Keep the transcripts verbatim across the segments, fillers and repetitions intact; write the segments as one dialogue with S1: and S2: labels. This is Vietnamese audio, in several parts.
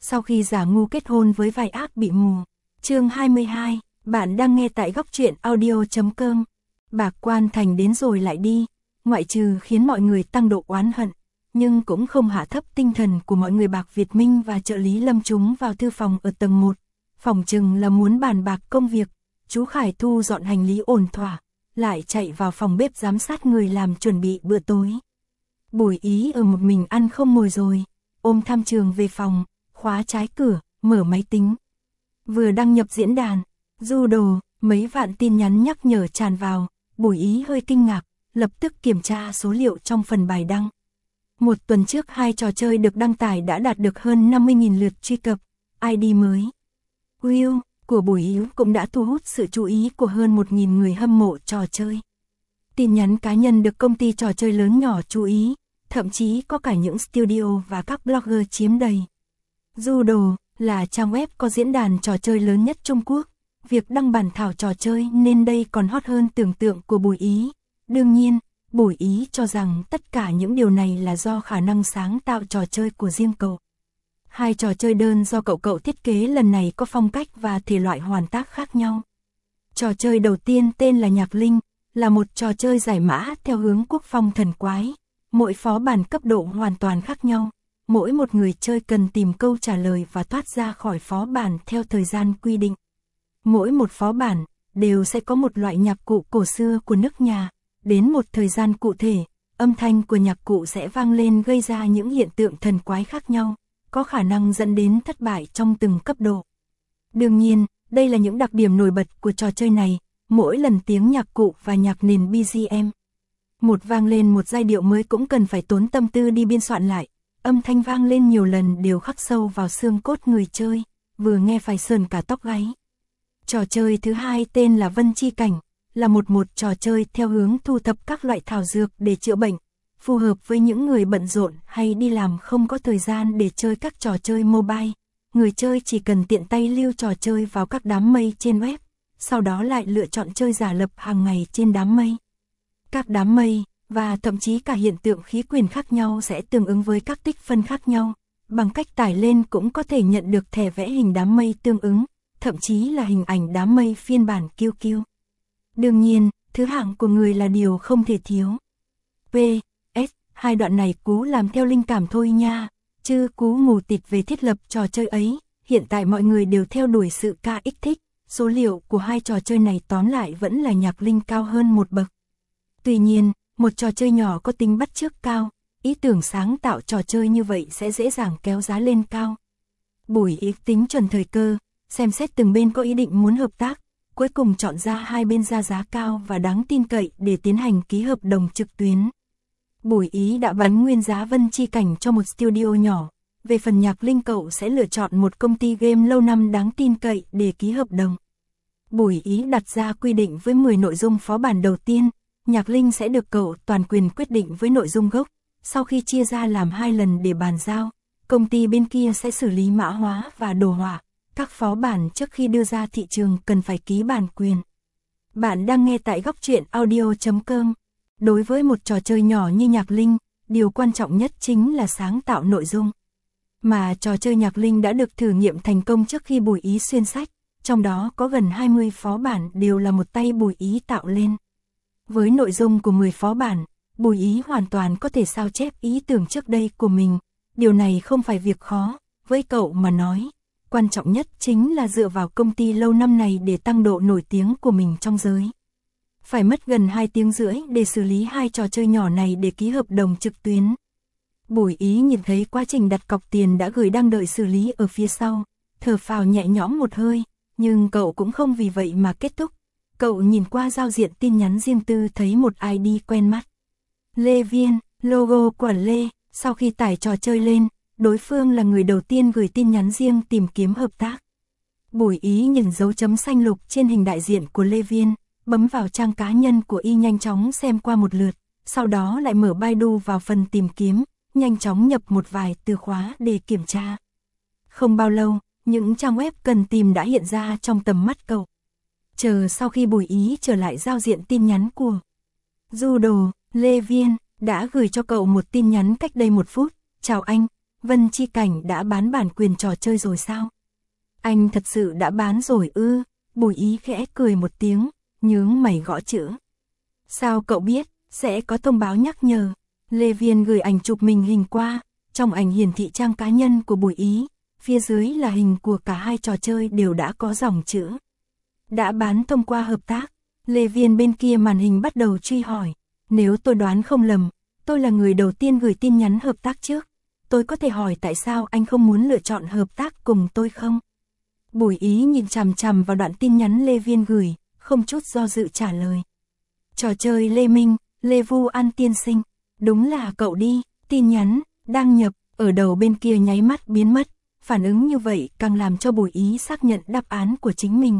S1: sau khi giả ngu kết hôn với vài ác bị mù. Chương hai mươi hai, bạn đang nghe tại góc truyện audio chấm com. Bạc Quan Thành đến rồi lại đi, ngoại trừ khiến mọi người tăng độ oán hận, nhưng cũng không hạ thấp tinh thần của mọi người. Bạc Việt Minh và trợ lý Lâm chúng vào thư phòng ở tầng một, phòng chừng là muốn bàn bạc công việc. Chú Khải thu dọn hành lý ổn thỏa, lại chạy vào phòng bếp giám sát người làm chuẩn bị bữa tối. Bùi Ý ở một mình ăn không ngồi rồi, ôm Tham Trường về phòng, khóa trái cửa, mở máy tính. Vừa đăng nhập diễn đàn, du đồ, mấy vạn tin nhắn nhắc nhở tràn vào, Bùi Ý hơi kinh ngạc, lập tức kiểm tra số liệu trong phần bài đăng. Một tuần trước hai trò chơi được đăng tải đã đạt được hơn năm mươi nghìn lượt truy cập, i đê mới. Will của Bùi Ý cũng đã thu hút sự chú ý của hơn một nghìn người hâm mộ trò chơi. Tin nhắn cá nhân được công ty trò chơi lớn nhỏ chú ý, thậm chí có cả những studio và các blogger chiếm đầy. Judo là trang web có diễn đàn trò chơi lớn nhất Trung Quốc, việc đăng bản thảo trò chơi nên đây còn hot hơn tưởng tượng của Bùi Ý. Đương nhiên, Bùi Ý cho rằng tất cả những điều này là do khả năng sáng tạo trò chơi của riêng cậu. Hai trò chơi đơn do cậu cậu thiết kế lần này có phong cách và thể loại hoàn tác khác nhau. Trò chơi đầu tiên tên là Nhạc Linh, là một trò chơi giải mã theo hướng quốc phong thần quái. Mỗi phó bản cấp độ hoàn toàn khác nhau. Mỗi một người chơi cần tìm câu trả lời và thoát ra khỏi phó bản theo thời gian quy định. Mỗi một phó bản đều sẽ có một loại nhạc cụ cổ xưa của nước nhà. Đến một thời gian cụ thể, âm thanh của nhạc cụ sẽ vang lên gây ra những hiện tượng thần quái khác nhau, có khả năng dẫn đến thất bại trong từng cấp độ. Đương nhiên, đây là những đặc điểm nổi bật của trò chơi này, mỗi lần tiếng nhạc cụ và nhạc nền bê giê em. Một vang lên một giai điệu mới cũng cần phải tốn tâm tư đi biên soạn lại, âm thanh vang lên nhiều lần đều khắc sâu vào xương cốt người chơi, vừa nghe phải sờn cả tóc gáy. Trò chơi thứ hai tên là Vân Chi Cảnh, là một một trò chơi theo hướng thu thập các loại thảo dược để chữa bệnh, phù hợp với những người bận rộn hay đi làm không có thời gian để chơi các trò chơi mobile. Người chơi chỉ cần tiện tay lưu trò chơi vào các đám mây trên web, sau đó lại lựa chọn chơi giả lập hàng ngày trên đám mây. Các đám mây, và thậm chí cả hiện tượng khí quyển khác nhau sẽ tương ứng với các tích phân khác nhau. Bằng cách tải lên cũng có thể nhận được thẻ vẽ hình đám mây tương ứng, thậm chí là hình ảnh đám mây phiên bản Q Q. Đương nhiên, thứ hạng của người là điều không thể thiếu. pê ét, hai đoạn này Cú làm theo linh cảm thôi nha, chứ Cú mù tịt về thiết lập trò chơi ấy. Hiện tại mọi người đều theo đuổi sự ca ích thích, số liệu của hai trò chơi này tóm lại vẫn là Nhạc Linh cao hơn một bậc. Tuy nhiên, một trò chơi nhỏ có tính bắt chước cao, ý tưởng sáng tạo trò chơi như vậy sẽ dễ dàng kéo giá lên cao. Bùi Ý tính chuẩn thời cơ, xem xét từng bên có ý định muốn hợp tác, cuối cùng chọn ra hai bên ra giá cao và đáng tin cậy để tiến hành ký hợp đồng trực tuyến. Bùi Ý đã bán nguyên giá Vân Chi Cảnh cho một studio nhỏ, về phần Nhạc Linh cậu sẽ lựa chọn một công ty game lâu năm đáng tin cậy để ký hợp đồng. Bùi Ý đặt ra quy định với mười nội dung phó bản đầu tiên, Nhạc Linh sẽ được cậu toàn quyền quyết định với nội dung gốc, sau khi chia ra làm hai lần để bàn giao, công ty bên kia sẽ xử lý mã hóa và đồ họa. Các phó bản trước khi đưa ra thị trường cần phải ký bản quyền. Bạn đang nghe tại góc truyện audio chấm com. Đối với một trò chơi nhỏ như Nhạc Linh, điều quan trọng nhất chính là sáng tạo nội dung. Mà trò chơi Nhạc Linh đã được thử nghiệm thành công trước khi Bùi Ý xuyên sách, trong đó có gần hai mươi phó bản đều là một tay Bùi Ý tạo lên. Với nội dung của mười phó bản, Bùi Ý hoàn toàn có thể sao chép ý tưởng trước đây của mình. Điều này không phải việc khó, với cậu mà nói. Quan trọng nhất chính là dựa vào công ty lâu năm này để tăng độ nổi tiếng của mình trong giới. Phải mất gần hai tiếng rưỡi để xử lý hai trò chơi nhỏ này để ký hợp đồng trực tuyến. Bùi Ý nhìn thấy quá trình đặt cọc tiền đã gửi đang đợi xử lý ở phía sau, thở phào nhẹ nhõm một hơi, nhưng cậu cũng không vì vậy mà kết thúc. Cậu nhìn qua giao diện tin nhắn riêng tư thấy một i đê quen mắt. Lê Viên, logo của Lê, sau khi tải trò chơi lên, đối phương là người đầu tiên gửi tin nhắn riêng tìm kiếm hợp tác. Bùi Ý nhìn dấu chấm xanh lục trên hình đại diện của Lê Viên, bấm vào trang cá nhân của y nhanh chóng xem qua một lượt, sau đó lại mở Baidu vào phần tìm kiếm, nhanh chóng nhập một vài từ khóa để kiểm tra. Không bao lâu, những trang web cần tìm đã hiện ra trong tầm mắt cậu. Chờ sau khi Bùi Ý trở lại giao diện tin nhắn của Du Đồ, Lê Viên đã gửi cho cậu một tin nhắn cách đây một phút. Chào anh, Vân Chi Cảnh đã bán bản quyền trò chơi rồi sao? Anh thật sự đã bán rồi ư? Bùi Ý khẽ cười một tiếng, nhướng mày gõ chữ. Sao cậu biết, sẽ có thông báo nhắc nhở. Lê Viên gửi ảnh chụp mình hình qua, trong ảnh hiển thị trang cá nhân của Bùi Ý, phía dưới là hình của cả hai trò chơi đều đã có dòng chữ. Đã bán thông qua hợp tác. Lê Viên bên kia màn hình bắt đầu truy hỏi. Nếu tôi đoán không lầm, tôi là người đầu tiên gửi tin nhắn hợp tác trước. Tôi có thể hỏi tại sao anh không muốn lựa chọn hợp tác cùng tôi không? Bùi Ý nhìn chằm chằm vào đoạn tin nhắn Lê Viên gửi, không chút do dự trả lời. Trò chơi Lê Minh, Lê Vu An tiên sinh. Đúng là cậu đi, tin nhắn, đăng nhập, ở đầu bên kia nháy mắt biến mất. Phản ứng như vậy càng làm cho Bùi Ý xác nhận đáp án của chính mình.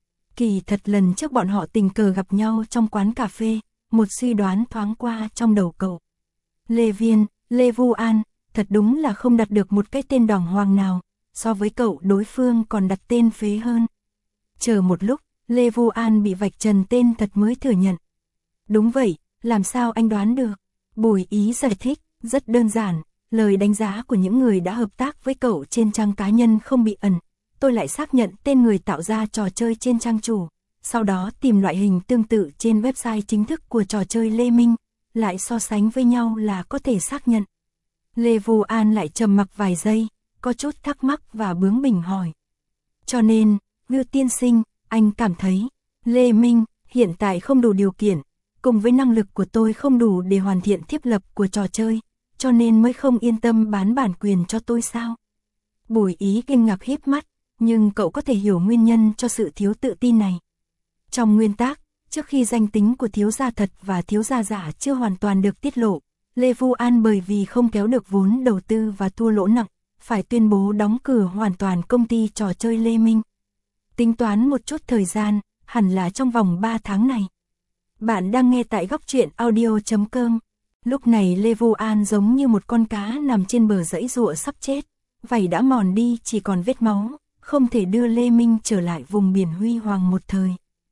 S1: Kỳ thật lần trước bọn họ tình cờ gặp nhau trong quán cà phê, một suy đoán thoáng qua trong đầu cậu. Lê Viên, Lê Vu An, thật đúng là không đặt được một cái tên đàng hoàng nào, so với cậu đối phương còn đặt tên phế hơn. Chờ một lúc, Lê Vu An bị vạch trần tên thật mới thừa nhận. Đúng vậy, làm sao anh đoán được? Bùi Ý giải thích, rất đơn giản, lời đánh giá của những người đã hợp tác với cậu trên trang cá nhân không bị ẩn. Tôi lại xác nhận tên người tạo ra trò chơi trên trang chủ, sau đó tìm loại hình tương tự trên website chính thức của trò chơi Lê Minh, lại so sánh với nhau là có thể xác nhận. Lê Vu An lại trầm mặc vài giây, có chút thắc mắc và bướng bỉnh hỏi. Cho nên, Ngư tiên sinh, anh cảm thấy, Lê Minh hiện tại không đủ điều kiện, cùng với năng lực của tôi không đủ để hoàn thiện thiết lập của trò chơi, cho nên mới không yên tâm bán bản quyền cho tôi sao? Bùi Ý kinh ngạc híp mắt, nhưng cậu có thể hiểu nguyên nhân cho sự thiếu tự tin này. Trong nguyên tắc, trước khi danh tính của thiếu gia thật và thiếu gia giả chưa hoàn toàn được tiết lộ, Lê Vu An bởi vì không kéo được vốn đầu tư và thua lỗ nặng, phải tuyên bố đóng cửa hoàn toàn công ty trò chơi Lê Minh. Tính toán một chút thời gian, hẳn là trong vòng ba tháng này. Bạn đang nghe tại góc truyện audio chấm com. Lúc này Lê Vu An giống như một con cá nằm trên bờ giãy giụa sắp chết, vảy đã mòn đi chỉ còn vết máu, không thể đưa Lê Minh trở lại vùng biển huy hoàng một thời.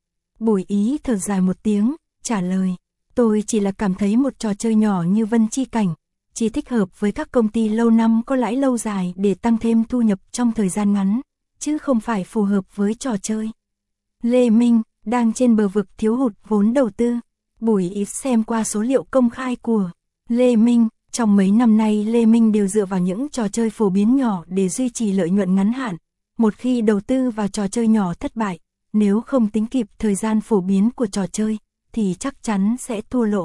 S1: Bùi Ý thở dài một tiếng, trả lời, tôi chỉ là cảm thấy một trò chơi nhỏ như Vân Chi Cảnh, chỉ thích hợp với các công ty lâu năm có lãi lâu dài để tăng thêm thu nhập trong thời gian ngắn, chứ không phải phù hợp với trò chơi Lê Minh, đang trên bờ vực thiếu hụt vốn đầu tư. Bùi Ý xem qua số liệu công khai của Lê Minh, trong mấy năm nay Lê Minh đều dựa vào những trò chơi phổ biến nhỏ để duy trì lợi nhuận ngắn hạn. Một khi đầu tư vào trò chơi nhỏ thất bại, nếu không tính kịp thời gian phổ biến của trò chơi, thì chắc chắn sẽ thua lỗ.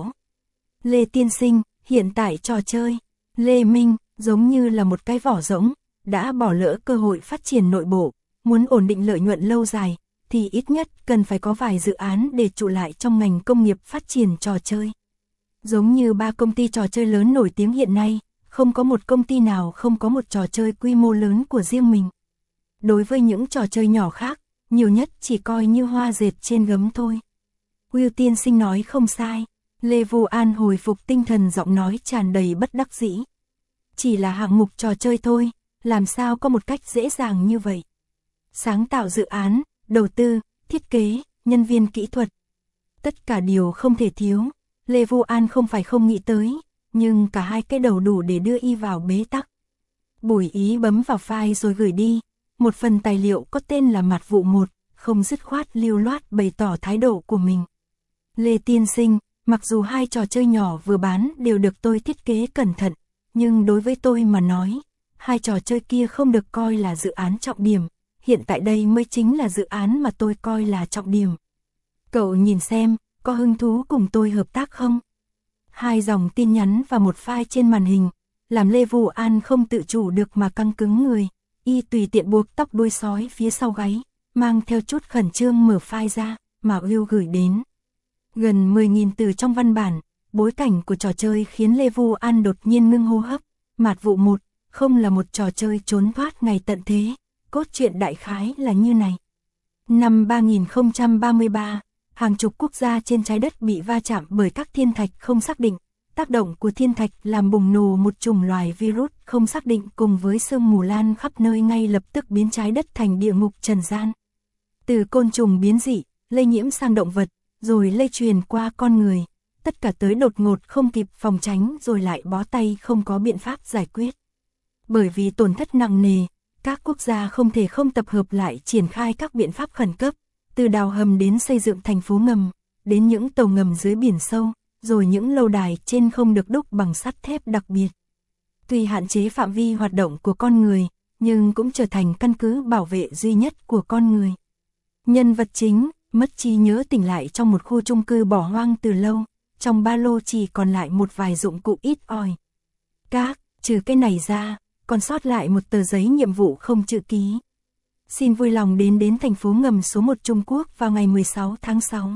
S1: Lê tiên sinh, hiện tại trò chơi Lê Minh giống như là một cái vỏ rỗng, đã bỏ lỡ cơ hội phát triển nội bộ, muốn ổn định lợi nhuận lâu dài, thì ít nhất cần phải có vài dự án để trụ lại trong ngành công nghiệp phát triển trò chơi. Giống như ba công ty trò chơi lớn nổi tiếng hiện nay, không có một công ty nào không có một trò chơi quy mô lớn của riêng mình. Đối với những trò chơi nhỏ khác, nhiều nhất chỉ coi như hoa dệt trên gấm thôi. Will tiên sinh nói không sai, Lê Vu An hồi phục tinh thần giọng nói tràn đầy bất đắc dĩ. Chỉ là hạng mục trò chơi thôi, làm sao có một cách dễ dàng như vậy. Sáng tạo dự án, đầu tư, thiết kế, nhân viên kỹ thuật. Tất cả điều không thể thiếu, Lê Vu An không phải không nghĩ tới, nhưng cả hai cái đầu đủ để đưa y vào bế tắc. Bùi Ý bấm vào file rồi gửi đi, một phần tài liệu có tên là Mạt Vụ một, không dứt khoát lưu loát bày tỏ thái độ của mình. Lê tiên sinh, mặc dù hai trò chơi nhỏ vừa bán đều được tôi thiết kế cẩn thận, nhưng đối với tôi mà nói, hai trò chơi kia không được coi là dự án trọng điểm, hiện tại đây mới chính là dự án mà tôi coi là trọng điểm. Cậu nhìn xem, có hứng thú cùng tôi hợp tác không? Hai dòng tin nhắn và một file trên màn hình, làm Lê Vu An không tự chủ được mà căng cứng người, y tùy tiện buộc tóc đuôi sói phía sau gáy, mang theo chút khẩn trương mở file ra, mà Will gửi đến. Gần mười nghìn từ trong văn bản, bối cảnh của trò chơi khiến Lê Vu An đột nhiên ngưng hô hấp. Mạt Vụ một, không là một trò chơi trốn thoát ngày tận thế, cốt truyện đại khái là như này. Năm ba nghìn không trăm ba mươi ba, hàng chục quốc gia trên trái đất bị va chạm bởi các thiên thạch không xác định. Tác động của thiên thạch làm bùng nổ một chủng loài virus không xác định cùng với sương mù lan khắp nơi ngay lập tức biến trái đất thành địa ngục trần gian. Từ côn trùng biến dị, lây nhiễm sang động vật, rồi lây truyền qua con người, tất cả tới đột ngột không kịp phòng tránh rồi lại bó tay không có biện pháp giải quyết. Bởi vì tổn thất nặng nề, các quốc gia không thể không tập hợp lại triển khai các biện pháp khẩn cấp, từ đào hầm đến xây dựng thành phố ngầm, đến những tàu ngầm dưới biển sâu, rồi những lâu đài trên không được đúc bằng sắt thép đặc biệt. Tuy hạn chế phạm vi hoạt động của con người, nhưng cũng trở thành căn cứ bảo vệ duy nhất của con người. Nhân vật chính, mất trí nhớ tỉnh lại trong một khu chung cư bỏ hoang từ lâu, trong ba lô chỉ còn lại một vài dụng cụ ít ỏi. Các, trừ cái này ra, còn sót lại một tờ giấy nhiệm vụ không chữ ký. Xin vui lòng đến đến thành phố ngầm số một Trung Quốc vào ngày mười sáu tháng sáu.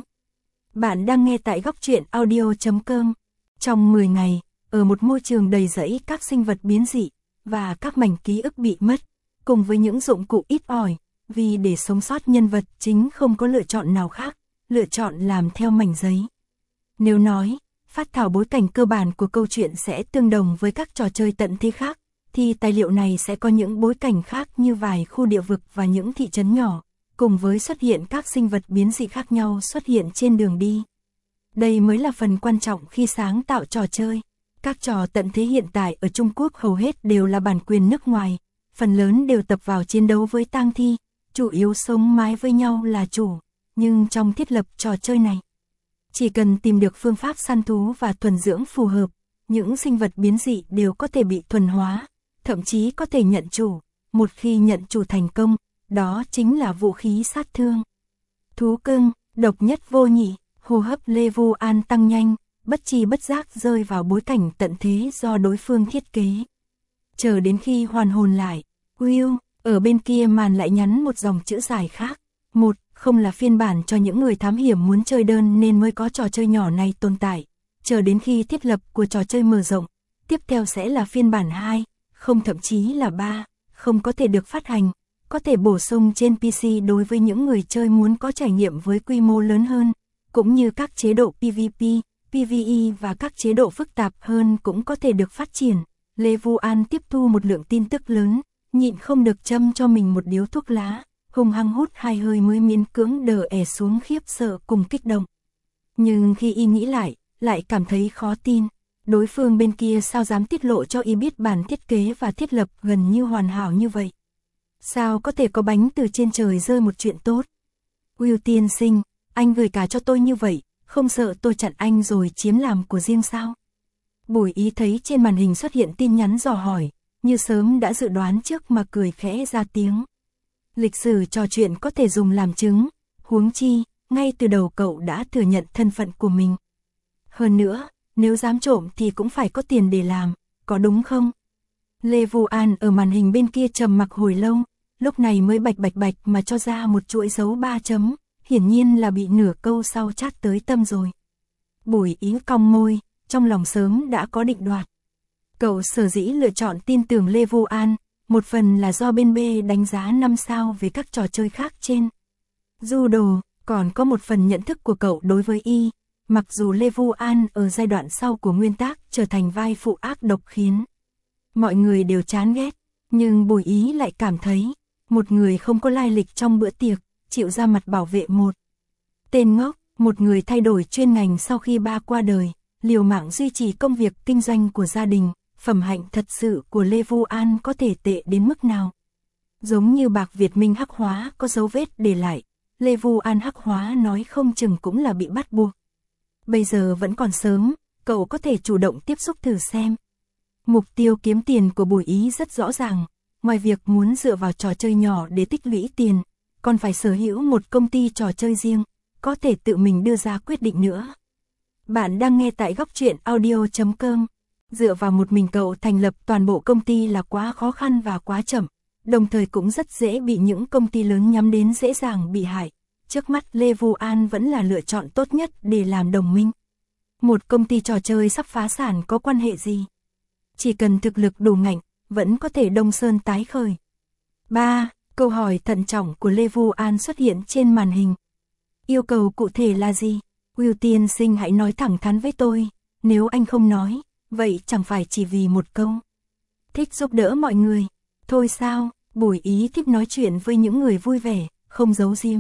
S1: Bạn đang nghe tại góc truyện audio chấm com. Trong mười ngày, ở một môi trường đầy rẫy các sinh vật biến dị, và các mảnh ký ức bị mất, cùng với những dụng cụ ít ỏi, vì để sống sót nhân vật chính không có lựa chọn nào khác, lựa chọn làm theo mảnh giấy. Nếu nói, phát thảo bối cảnh cơ bản của câu chuyện sẽ tương đồng với các trò chơi tận thế khác, thì tài liệu này sẽ có những bối cảnh khác như vài khu địa vực và những thị trấn nhỏ, cùng với xuất hiện các sinh vật biến dị khác nhau xuất hiện trên đường đi. Đây mới là phần quan trọng khi sáng tạo trò chơi. Các trò tận thế hiện tại ở Trung Quốc hầu hết đều là bản quyền nước ngoài, phần lớn đều tập vào chiến đấu với tang thi, chủ yếu sống mái với nhau là chủ, nhưng trong thiết lập trò chơi này, chỉ cần tìm được phương pháp săn thú và thuần dưỡng phù hợp, những sinh vật biến dị đều có thể bị thuần hóa, thậm chí có thể nhận chủ, một khi nhận chủ thành công, đó chính là vũ khí sát thương. Thú cưng, độc nhất vô nhị, hô hấp Lê Vu An tăng nhanh, bất tri bất giác rơi vào bối cảnh tận thế do đối phương thiết kế. Chờ đến khi hoàn hồn lại, Will, ở bên kia màn lại nhắn một dòng chữ dài khác. Một, không là phiên bản cho những người thám hiểm muốn chơi đơn nên mới có trò chơi nhỏ này tồn tại. Chờ đến khi thiết lập của trò chơi mở rộng, tiếp theo sẽ là phiên bản hai, không thậm chí là ba, không có thể được phát hành, có thể bổ sung trên pê xê đối với những người chơi muốn có trải nghiệm với quy mô lớn hơn, cũng như các chế độ pê vê pê, pê vê e và các chế độ phức tạp hơn cũng có thể được phát triển. Lê Vu An tiếp thu một lượng tin tức lớn, nhịn không được châm cho mình một điếu thuốc lá, hung hăng hút hai hơi mới miễn cưỡng đờ ẻ xuống khiếp sợ cùng kích động. Nhưng khi y nghĩ lại, lại cảm thấy khó tin, đối phương bên kia sao dám tiết lộ cho y biết bản thiết kế và thiết lập gần như hoàn hảo như vậy. Sao có thể có bánh từ trên trời rơi một chuyện tốt? Will tiên sinh, anh gửi cả cho tôi như vậy, không sợ tôi chặn anh rồi chiếm làm của riêng sao? Bùi Ý thấy trên màn hình xuất hiện tin nhắn dò hỏi, như sớm đã dự đoán trước mà cười khẽ ra tiếng. Lịch sử trò chuyện có thể dùng làm chứng, huống chi, ngay từ đầu cậu đã thừa nhận thân phận của mình. Hơn nữa, nếu dám trộm thì cũng phải có tiền để làm, có đúng không? Lê Vu An ở màn hình bên kia trầm mặc hồi lâu, lúc này mới bạch bạch bạch mà cho ra một chuỗi dấu ba chấm, hiển nhiên là bị nửa câu sau chát tới tâm rồi. Bùi Ý cong môi, trong lòng sớm đã có định đoạt. Cậu sở dĩ lựa chọn tin tưởng Lê Vu An, một phần là do bên B đánh giá năm sao về các trò chơi khác trên Judo, còn có một phần nhận thức của cậu đối với y, mặc dù Lê Vu An ở giai đoạn sau của nguyên tác trở thành vai phụ ác độc khiến mọi người đều chán ghét, nhưng Bùi Ý lại cảm thấy, một người không có lai lịch trong bữa tiệc, chịu ra mặt bảo vệ một tên ngốc, một người thay đổi chuyên ngành sau khi ba qua đời, liều mạng duy trì công việc kinh doanh của gia đình, phẩm hạnh thật sự của Lê Vu An có thể tệ đến mức nào. Giống như Bạc Việt Minh hắc hóa có dấu vết để lại, Lê Vu An hắc hóa nói không chừng cũng là bị bắt buộc. Bây giờ vẫn còn sớm, cậu có thể chủ động tiếp xúc thử xem. Mục tiêu kiếm tiền của Bùi Ý rất rõ ràng, ngoài việc muốn dựa vào trò chơi nhỏ để tích lũy tiền, còn phải sở hữu một công ty trò chơi riêng, có thể tự mình đưa ra quyết định nữa. Bạn đang nghe tại góc truyện audio chấm com. Dựa vào một mình cậu thành lập toàn bộ công ty là quá khó khăn và quá chậm, đồng thời cũng rất dễ bị những công ty lớn nhắm đến dễ dàng bị hại. Trước mắt Lê Vu An vẫn là lựa chọn tốt nhất để làm đồng minh. Một công ty trò chơi sắp phá sản có quan hệ gì? Chỉ cần thực lực đủ ngạnh, vẫn có thể đông sơn tái khởi. ba. Câu hỏi thận trọng của Lê Vu An xuất hiện trên màn hình. Yêu cầu cụ thể là gì? Will tiên sinh hãy nói thẳng thắn với tôi, nếu anh không nói, vậy chẳng phải chỉ vì một câu. Thích giúp đỡ mọi người. Thôi sao, Bùi Ý thích nói chuyện với những người vui vẻ, không giấu giếm.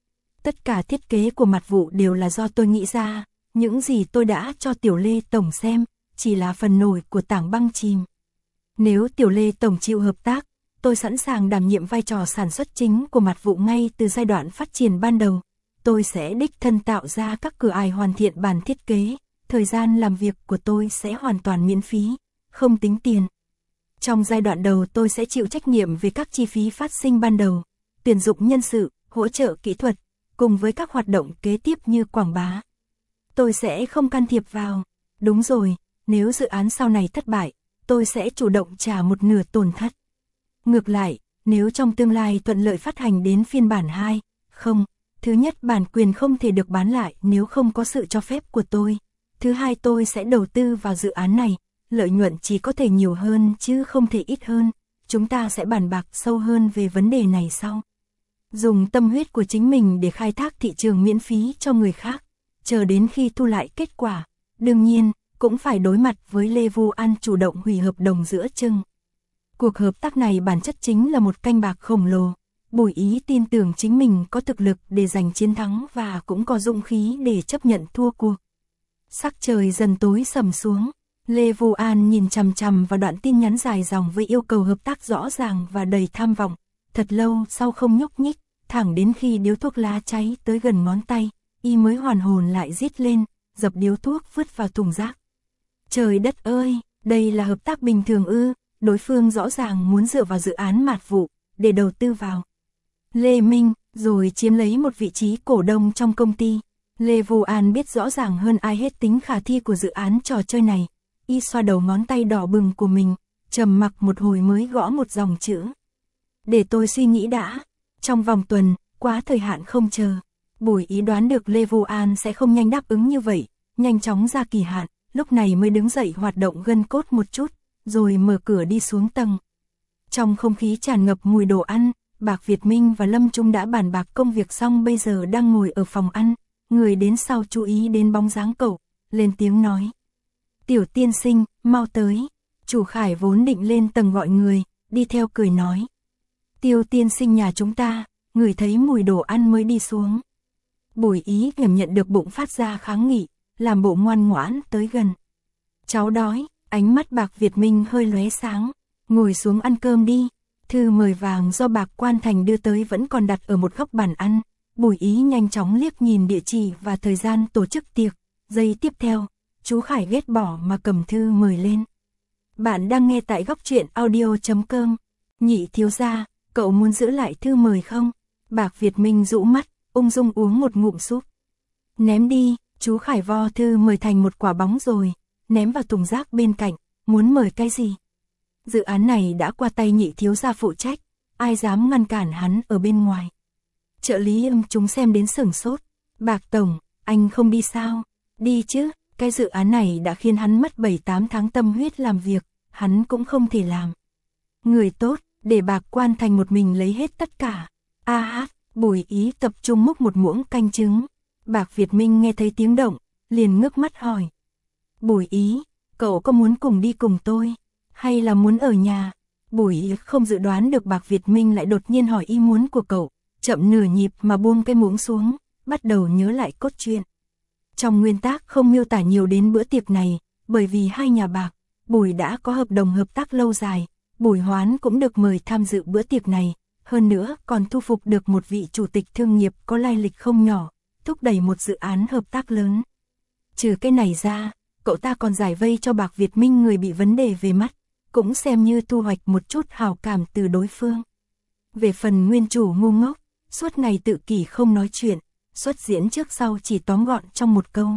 S1: Tất cả thiết kế của mặt vụ đều là do tôi nghĩ ra, những gì tôi đã cho Tiểu Lê Tổng xem, chỉ là phần nổi của tảng băng chìm. Nếu Tiểu Lê Tổng chịu hợp tác, tôi sẵn sàng đảm nhiệm vai trò sản xuất chính của mặt vụ ngay từ giai đoạn phát triển ban đầu. Tôi sẽ đích thân tạo ra các cửa ải hoàn thiện bản thiết kế, thời gian làm việc của tôi sẽ hoàn toàn miễn phí, không tính tiền. Trong giai đoạn đầu tôi sẽ chịu trách nhiệm về các chi phí phát sinh ban đầu, tuyển dụng nhân sự, hỗ trợ kỹ thuật, cùng với các hoạt động kế tiếp như quảng bá. Tôi sẽ không can thiệp vào. Đúng rồi, nếu dự án sau này thất bại, tôi sẽ chủ động trả một nửa tổn thất. Ngược lại, nếu trong tương lai thuận lợi phát hành đến phiên bản hai, không, thứ nhất bản quyền không thể được bán lại nếu không có sự cho phép của tôi. Thứ hai tôi sẽ đầu tư vào dự án này, lợi nhuận chỉ có thể nhiều hơn chứ không thể ít hơn. Chúng ta sẽ bàn bạc sâu hơn về vấn đề này sau. Dùng tâm huyết của chính mình để khai thác thị trường miễn phí cho người khác, chờ đến khi thu lại kết quả. Đương nhiên, cũng phải đối mặt với Lê Vu An chủ động hủy hợp đồng giữa chừng. Cuộc hợp tác này bản chất chính là một canh bạc khổng lồ. Bùi Ý tin tưởng chính mình có thực lực để giành chiến thắng và cũng có dũng khí để chấp nhận thua cuộc. Sắc trời dần tối sầm xuống, Lê Vu An nhìn chằm chằm vào đoạn tin nhắn dài dòng với yêu cầu hợp tác rõ ràng và đầy tham vọng. Thật lâu sau không nhúc nhích, thẳng đến khi điếu thuốc lá cháy tới gần ngón tay, y mới hoàn hồn lại rít lên, dập điếu thuốc vứt vào thùng rác. Trời đất ơi, đây là hợp tác bình thường ư? Đối phương rõ ràng muốn dựa vào dự án mạt vụ để đầu tư vào Lê Minh, rồi chiếm lấy một vị trí cổ đông trong công ty. Lê Vu An biết rõ ràng hơn ai hết tính khả thi của dự án trò chơi này. Y xoa đầu ngón tay đỏ bừng của mình, trầm mặc một hồi mới gõ một dòng chữ. Để tôi suy nghĩ đã. Trong vòng tuần, quá thời hạn không chờ. Bùi Ý đoán được Lê Vu An sẽ không nhanh đáp ứng như vậy, nhanh chóng ra kỳ hạn, lúc này mới đứng dậy hoạt động gân cốt một chút, rồi mở cửa đi xuống tầng. Trong không khí tràn ngập mùi đồ ăn, Bạc Việt Minh và Lâm Trung đã bàn bạc công việc xong bây giờ đang ngồi ở phòng ăn. Người đến sau chú ý đến bóng dáng cậu, lên tiếng nói. Tiểu tiên sinh, mau tới. Chủ Khải vốn định lên tầng gọi người, đi theo cười nói. Tiêu tiên sinh nhà chúng ta, người thấy mùi đồ ăn mới đi xuống. Bùi Ý cảm nhận được bụng phát ra kháng nghị, làm bộ ngoan ngoãn tới gần. Cháu đói, ánh mắt Bạc Việt Minh hơi lóe sáng, ngồi xuống ăn cơm đi. Thư mời vàng do Bạc Quan Thành đưa tới vẫn còn đặt ở một góc bàn ăn. Bùi Ý nhanh chóng liếc nhìn địa chỉ và thời gian tổ chức tiệc. Giây tiếp theo, chú Khải ghét bỏ mà cầm thư mời lên. Bạn đang nghe tại góc truyện audio chấm com. Nhị thiếu gia, cậu muốn giữ lại thư mời không? Bạc Việt Minh rũ mắt, ung dung uống một ngụm súp. Ném đi, chú Khải vo thư mời thành một quả bóng rồi, ném vào thùng rác bên cạnh, muốn mời cái gì? Dự án này đã qua tay nhị thiếu gia phụ trách, ai dám ngăn cản hắn ở bên ngoài. Trợ lý âm chúng xem đến sửng sốt. Bạc Tổng, anh không đi sao? Đi chứ, cái dự án này đã khiến hắn mất bảy tám tháng tâm huyết làm việc, hắn cũng không thể làm. Người tốt, để Bạc Quan Thành một mình lấy hết tất cả. A hát, Bùi Ý tập trung múc một muỗng canh trứng. Bạc Việt Minh nghe thấy tiếng động, liền ngước mắt hỏi. Bùi Ý, cậu có muốn cùng đi cùng tôi, hay là muốn ở nhà? Bùi Ý không dự đoán được Bạc Việt Minh lại đột nhiên hỏi ý muốn của cậu, chậm nửa nhịp mà buông cái muỗng xuống, bắt đầu nhớ lại cốt truyện. Trong nguyên tắc không miêu tả nhiều đến bữa tiệc này, bởi vì hai nhà Bạc, Bùi đã có hợp đồng hợp tác lâu dài, Bùi Hoán cũng được mời tham dự bữa tiệc này, hơn nữa còn thu phục được một vị chủ tịch thương nghiệp có lai lịch không nhỏ, thúc đẩy một dự án hợp tác lớn. Trừ cái này ra, cậu ta còn giải vây cho Bạc Việt Minh người bị vấn đề về mắt, cũng xem như thu hoạch một chút hào cảm từ đối phương. Về phần nguyên chủ ngu ngốc, suốt ngày tự kỷ không nói chuyện, xuất diễn trước sau chỉ tóm gọn trong một câu.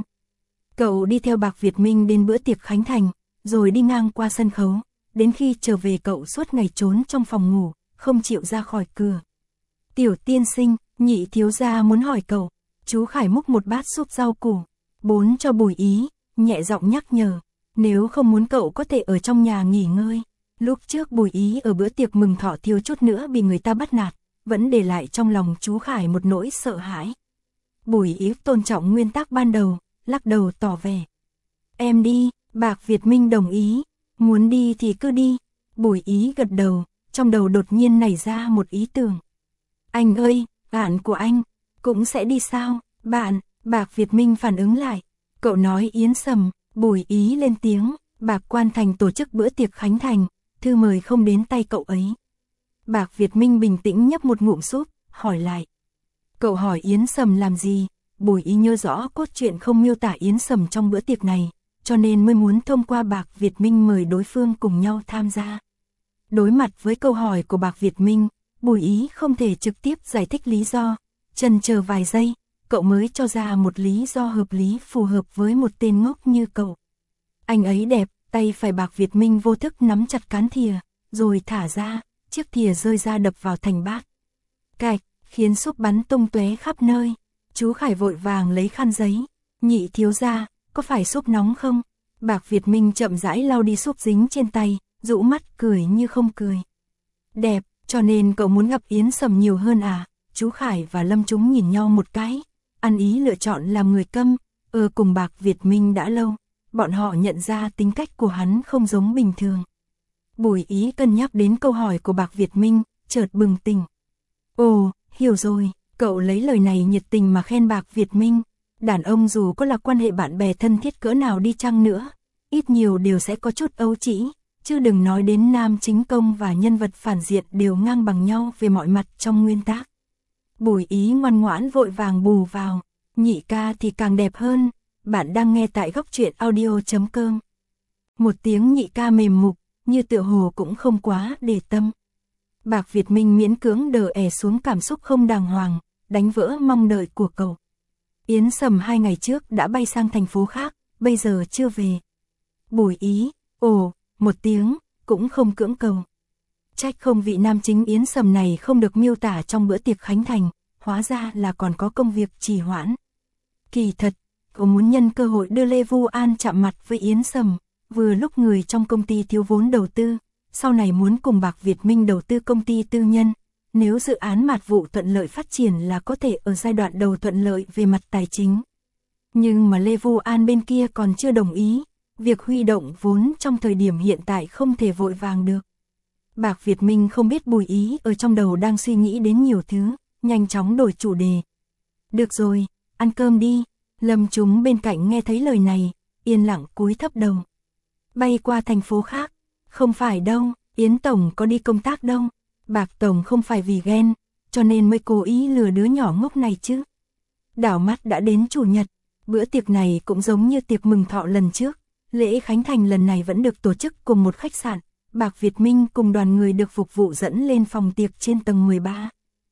S1: Cậu đi theo Bạc Việt Minh đến bữa tiệc khánh thành, rồi đi ngang qua sân khấu, đến khi trở về cậu suốt ngày trốn trong phòng ngủ, không chịu ra khỏi cửa. Tiểu tiên sinh, nhị thiếu gia muốn hỏi cậu. Chú Khải múc một bát súp rau củ, bốn cho Bùi Ý, nhẹ giọng nhắc nhở, nếu không muốn cậu có thể ở trong nhà nghỉ ngơi. Lúc trước Bùi Ý ở bữa tiệc mừng thọ thiếu chút nữa bị người ta bắt nạt, vẫn để lại trong lòng chú Khải một nỗi sợ hãi. Bùi Ý tôn trọng nguyên tắc ban đầu, lắc đầu tỏ vẻ. Em đi, Bạc Việt Minh đồng ý, muốn đi thì cứ đi. Bùi Ý gật đầu, trong đầu đột nhiên nảy ra một ý tưởng. Anh ơi, bạn của anh, cũng sẽ đi sao? Bạn, Bạc Việt Minh phản ứng lại. Cậu nói Yến Sầm, Bùi Ý lên tiếng, Bạc Quan Thành tổ chức bữa tiệc khánh thành, thư mời không đến tay cậu ấy. Bạc Việt Minh bình tĩnh nhấp một ngụm súp, hỏi lại. Cậu hỏi Yến Sầm làm gì? Bùi Ý nhớ rõ cốt truyện không miêu tả Yến Sầm trong bữa tiệc này, cho nên mới muốn thông qua Bạc Việt Minh mời đối phương cùng nhau tham gia. Đối mặt với câu hỏi của Bạc Việt Minh, Bùi Ý không thể trực tiếp giải thích lý do, chần chờ vài giây, cậu mới cho ra một lý do hợp lý phù hợp với một tên ngốc như cậu. Anh ấy đẹp, tay phải Bạc Việt Minh vô thức nắm chặt cán thìa, rồi thả ra, chiếc thìa rơi ra đập vào thành bát. Cạch, khiến súp bắn tung tóe khắp nơi. Chú Khải vội vàng lấy khăn giấy. Nhị thiếu gia, có phải súp nóng không? Bạc Việt Minh chậm rãi lau đi súp dính trên tay, rũ mắt cười như không cười. Đẹp, cho nên cậu muốn gặp Yến Sầm nhiều hơn à? Chú Khải và Lâm Chúng nhìn nhau một cái, ăn ý lựa chọn làm người câm, ở cùng Bạc Việt Minh đã lâu, bọn họ nhận ra tính cách của hắn không giống bình thường. Bùi Ý cân nhắc đến câu hỏi của Bạc Việt Minh, chợt bừng tỉnh. Ồ, hiểu rồi, cậu lấy lời này nhiệt tình mà khen Bạc Việt Minh. Đàn ông dù có là quan hệ bạn bè thân thiết cỡ nào đi chăng nữa, ít nhiều đều sẽ có chút ấu trĩ, chứ đừng nói đến nam chính công và nhân vật phản diện đều ngang bằng nhau về mọi mặt trong nguyên tắc. Bùi Ý ngoan ngoãn vội vàng bù vào, nhị ca thì càng đẹp hơn, bạn đang nghe tại góc truyện audio chấm com. Một tiếng nhị ca mềm mục, như tựa hồ cũng không quá để tâm. Bạc Việt Minh miễn cưỡng đờ ẻ xuống cảm xúc không đàng hoàng, đánh vỡ mong đợi của cậu. Yến Sầm hai ngày trước đã bay sang thành phố khác, bây giờ chưa về. Bùi Ý, ồ, một tiếng, cũng không cưỡng cầu. Trách không vị nam chính Yến Sầm này không được miêu tả trong bữa tiệc khánh thành, hóa ra là còn có công việc trì hoãn. Kỳ thật, cậu muốn nhân cơ hội đưa Lê Vu An chạm mặt với Yến Sầm, vừa lúc người trong công ty thiếu vốn đầu tư, sau này muốn cùng Bạc Việt Minh đầu tư công ty tư nhân. Nếu dự án mạt vụ thuận lợi phát triển là có thể ở giai đoạn đầu thuận lợi về mặt tài chính. Nhưng mà Lê Vu An bên kia còn chưa đồng ý, việc huy động vốn trong thời điểm hiện tại không thể vội vàng được. Bạc Việt Minh không biết Bùi Ý ở trong đầu đang suy nghĩ đến nhiều thứ, nhanh chóng đổi chủ đề. Được rồi, ăn cơm đi. Lâm Chúng bên cạnh nghe thấy lời này, yên lặng cúi thấp đầu. Bay qua thành phố khác, không phải đâu, Yến Tổng có đi công tác đâu. Bạc Tổng không phải vì ghen, cho nên mới cố ý lừa đứa nhỏ ngốc này chứ. Đảo mắt đã đến chủ nhật, bữa tiệc này cũng giống như tiệc mừng thọ lần trước, lễ khánh thành lần này vẫn được tổ chức cùng một khách sạn. Bạc Việt Minh cùng đoàn người được phục vụ dẫn lên phòng tiệc trên tầng mười ba.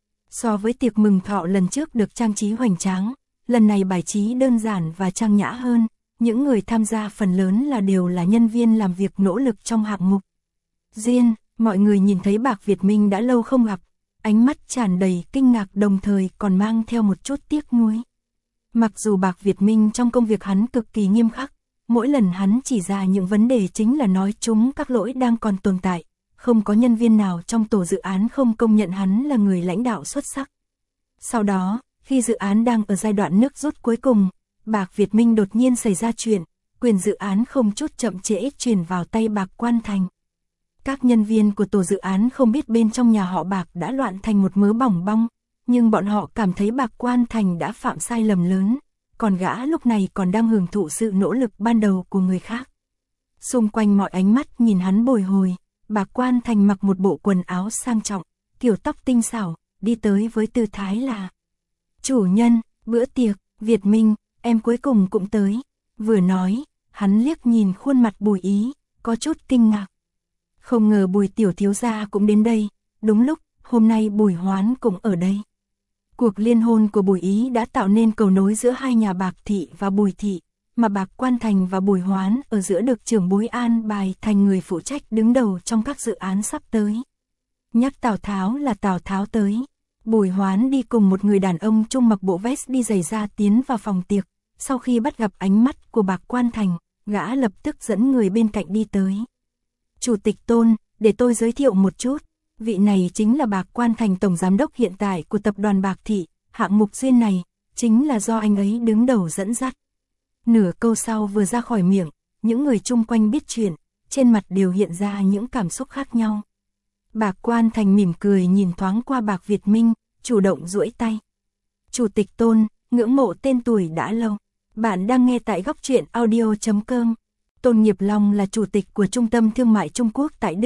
S1: So với tiệc mừng thọ lần trước được trang trí hoành tráng, lần này bài trí đơn giản và trang nhã hơn, những người tham gia phần lớn là đều là nhân viên làm việc nỗ lực trong hạng mục. Riêng, mọi người nhìn thấy Bạc Việt Minh đã lâu không gặp, ánh mắt tràn đầy kinh ngạc đồng thời còn mang theo một chút tiếc nuối. Mặc dù Bạc Việt Minh trong công việc hắn cực kỳ nghiêm khắc, mỗi lần hắn chỉ ra những vấn đề chính là nói chúng các lỗi đang còn tồn tại, không có nhân viên nào trong tổ dự án không công nhận hắn là người lãnh đạo xuất sắc. Sau đó, khi dự án đang ở giai đoạn nước rút cuối cùng, Bạc Việt Minh đột nhiên xảy ra chuyện, quyền dự án không chút chậm trễ chuyển vào tay Bạc Quan Thành. Các nhân viên của tổ dự án không biết bên trong nhà họ Bạc đã loạn thành một mớ bỏng bong, nhưng bọn họ cảm thấy Bạc Quan Thành đã phạm sai lầm lớn, còn gã lúc này còn đang hưởng thụ sự nỗ lực ban đầu của người khác. Xung quanh mọi ánh mắt nhìn hắn bồi hồi, Bạc Quan Thành mặc một bộ quần áo sang trọng, kiểu tóc tinh xảo, đi tới với tư thái là: chủ nhân, bữa tiệc, Việt Minh, em cuối cùng cũng tới. Vừa nói, hắn liếc nhìn khuôn mặt Bùi Ý, có chút kinh ngạc. Không ngờ Bùi tiểu thiếu gia cũng đến đây, đúng lúc, hôm nay Bùi Hoán cũng ở đây. Cuộc liên hôn của Bùi Ý đã tạo nên cầu nối giữa hai nhà Bạc Thị và Bùi Thị, mà Bạc Quan Thành và Bùi Hoán ở giữa được trưởng bối an bài thành người phụ trách đứng đầu trong các dự án sắp tới. Nhắc Tào Tháo là Tào Tháo tới. Bùi Hoán đi cùng một người đàn ông trung mặc bộ vest đi giày da tiến vào phòng tiệc, sau khi bắt gặp ánh mắt của Bạc Quan Thành, gã lập tức dẫn người bên cạnh đi tới. Chủ tịch Tôn, để tôi giới thiệu một chút, vị này chính là Bạc Quan Thành tổng giám đốc hiện tại của tập đoàn Bạc Thị, hạng mục duyên này, chính là do anh ấy đứng đầu dẫn dắt. Nửa câu sau vừa ra khỏi miệng, những người chung quanh biết chuyện, trên mặt đều hiện ra những cảm xúc khác nhau. Bạc Quan Thành mỉm cười nhìn thoáng qua Bạc Việt Minh, chủ động duỗi tay. Chủ tịch Tôn, ngưỡng mộ tên tuổi đã lâu. Bạn đang nghe tại góc truyện audio chấm com. Tôn Nghiệp Long là chủ tịch của Trung tâm Thương mại Trung Quốc tại Đức,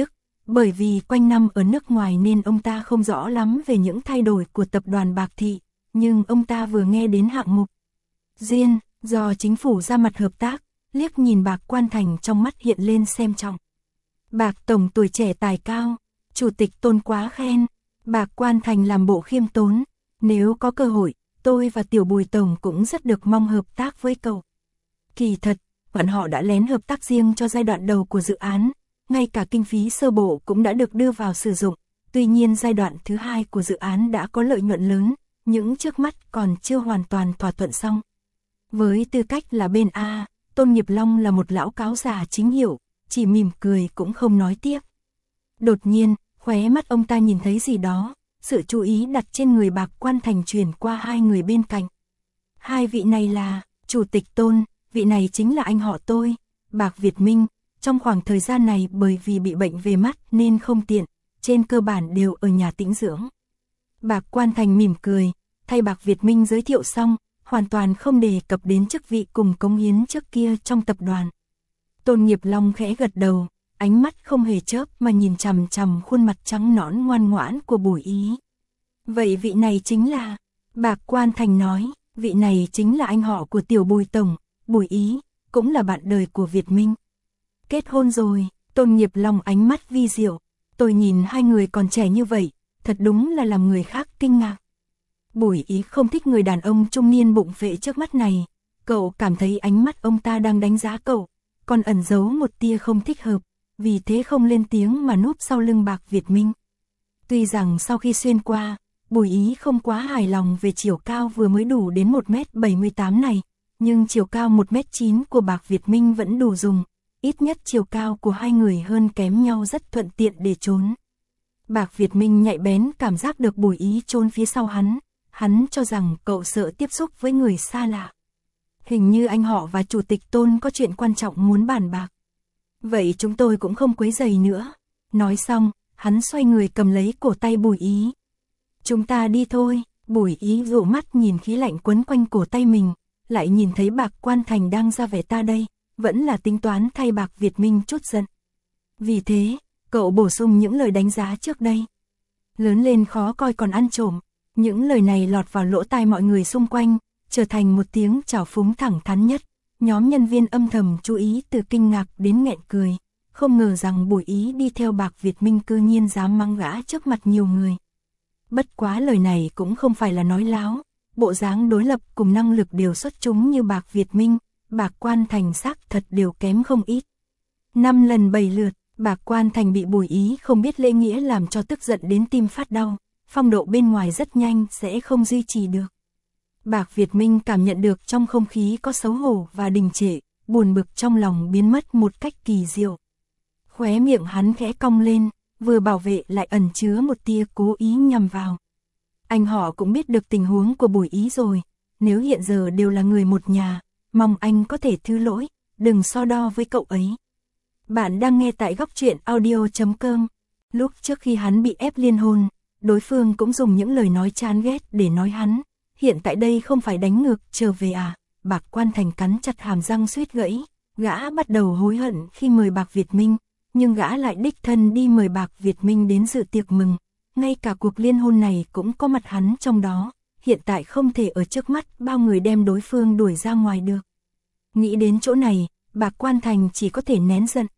S1: Bởi vì quanh năm ở nước ngoài nên ông ta không rõ lắm về những thay đổi của tập đoàn Bạc Thị, nhưng ông ta vừa nghe đến hạng mục riêng do chính phủ ra mặt hợp tác, liếc nhìn Bạc Quan Thành trong mắt hiện lên xem trọng. Bạc Tổng tuổi trẻ tài cao, Chủ tịch Tôn quá khen. Bạc Quan Thành làm bộ khiêm tốn, nếu có cơ hội, tôi và Tiểu Bùi Tổng cũng rất được mong hợp tác với cậu. Kỳ thật, bọn họ đã lén hợp tác riêng cho giai đoạn đầu của dự án, ngay cả kinh phí sơ bộ cũng đã được đưa vào sử dụng, tuy nhiên giai đoạn thứ hai của dự án đã có lợi nhuận lớn, những trước mắt còn chưa hoàn toàn thỏa thuận xong. Với tư cách là bên A, Tôn Nghiệp Long là một lão cáo già chính hiệu, chỉ mỉm cười cũng không nói tiếp. Đột nhiên, khóe mắt ông ta nhìn thấy gì đó, sự chú ý đặt trên người Bạc Quan Thành chuyển qua hai người bên cạnh. Hai vị này là, Chủ tịch Tôn, vị này chính là anh họ tôi, Bạc Việt Minh, trong khoảng thời gian này bởi vì bị bệnh về mắt nên không tiện, trên cơ bản đều ở nhà tĩnh dưỡng. Bạc Quan Thành mỉm cười, thay Bạc Việt Minh giới thiệu xong, hoàn toàn không đề cập đến chức vị cùng cống hiến trước kia trong tập đoàn. Tôn Nghiệp Long khẽ gật đầu, ánh mắt không hề chớp mà nhìn chằm chằm khuôn mặt trắng nõn ngoan ngoãn của Bùi Ý. Vậy vị này chính là, Bạc Quan Thành nói, vị này chính là anh họ của Tiểu Bùi Tổng, Bùi Ý, cũng là bạn đời của Việt Minh. Kết hôn rồi, Tôn Nghiệp Long ánh mắt vi diệu, tôi nhìn hai người còn trẻ như vậy, thật đúng là làm người khác kinh ngạc. Bùi Ý không thích người đàn ông trung niên bụng phệ trước mắt này, cậu cảm thấy ánh mắt ông ta đang đánh giá cậu, còn ẩn giấu một tia không thích hợp, vì thế không lên tiếng mà núp sau lưng Bạc Việt Minh. Tuy rằng sau khi xuyên qua, Bùi Ý không quá hài lòng về chiều cao vừa mới đủ đến một mét bảy mươi tám này, nhưng chiều cao một mét chín của Bạc Việt Minh vẫn đủ dùng, ít nhất chiều cao của hai người hơn kém nhau rất thuận tiện để trốn. Bạc Việt Minh nhạy bén cảm giác được Bùi Ý trốn phía sau hắn, hắn cho rằng cậu sợ tiếp xúc với người xa lạ. Hình như anh họ và Chủ tịch Tôn có chuyện quan trọng muốn bàn bạc. Vậy chúng tôi cũng không quấy rầy nữa. Nói xong, hắn xoay người cầm lấy cổ tay Bùi Ý. Chúng ta đi thôi. Bùi Ý dụ mắt nhìn khí lạnh quấn quanh cổ tay mình, lại nhìn thấy Bạc Quan Thành đang ra vẻ ta đây, vẫn là tính toán thay Bạc Việt Minh chút giận. Vì thế, cậu bổ sung những lời đánh giá trước đây. Lớn lên khó coi còn ăn trộm. Những lời này lọt vào lỗ tai mọi người xung quanh, trở thành một tiếng chào phúng thẳng thắn nhất. Nhóm nhân viên âm thầm chú ý từ kinh ngạc đến nghẹn cười, không ngờ rằng Bùi Ý đi theo Bạc Việt Minh cư nhiên dám mắng gã trước mặt nhiều người. Bất quá lời này cũng không phải là nói láo, bộ dáng đối lập cùng năng lực đều xuất chúng như Bạc Việt Minh, Bạc Quan Thành xác thật đều kém không ít. Năm lần bảy lượt, Bạc Quan Thành bị Bùi Ý không biết lễ nghĩa làm cho tức giận đến tim phát đau, phong độ bên ngoài rất nhanh sẽ không duy trì được. Bạc Việt Minh cảm nhận được trong không khí có xấu hổ và đình trệ, buồn bực trong lòng biến mất một cách kỳ diệu. Khóe miệng hắn khẽ cong lên, vừa bảo vệ lại ẩn chứa một tia cố ý nhằm vào. Anh họ cũng biết được tình huống của Bùi Ý rồi, nếu hiện giờ đều là người một nhà, mong anh có thể thứ lỗi, đừng so đo với cậu ấy. Bạn đang nghe tại góc truyện audio chấm com. Lúc trước khi hắn bị ép liên hôn, đối phương cũng dùng những lời nói chán ghét để nói hắn. Hiện tại đây không phải đánh ngược trở về à? Bạc Quan Thành cắn chặt hàm răng suýt gãy, gã bắt đầu hối hận khi mời Bạc Việt Minh, nhưng gã lại đích thân đi mời Bạc Việt Minh đến dự tiệc mừng, ngay cả cuộc liên hôn này cũng có mặt hắn trong đó, hiện tại không thể ở trước mắt bao người đem đối phương đuổi ra ngoài được. Nghĩ đến chỗ này, Bạc Quan Thành chỉ có thể nén giận.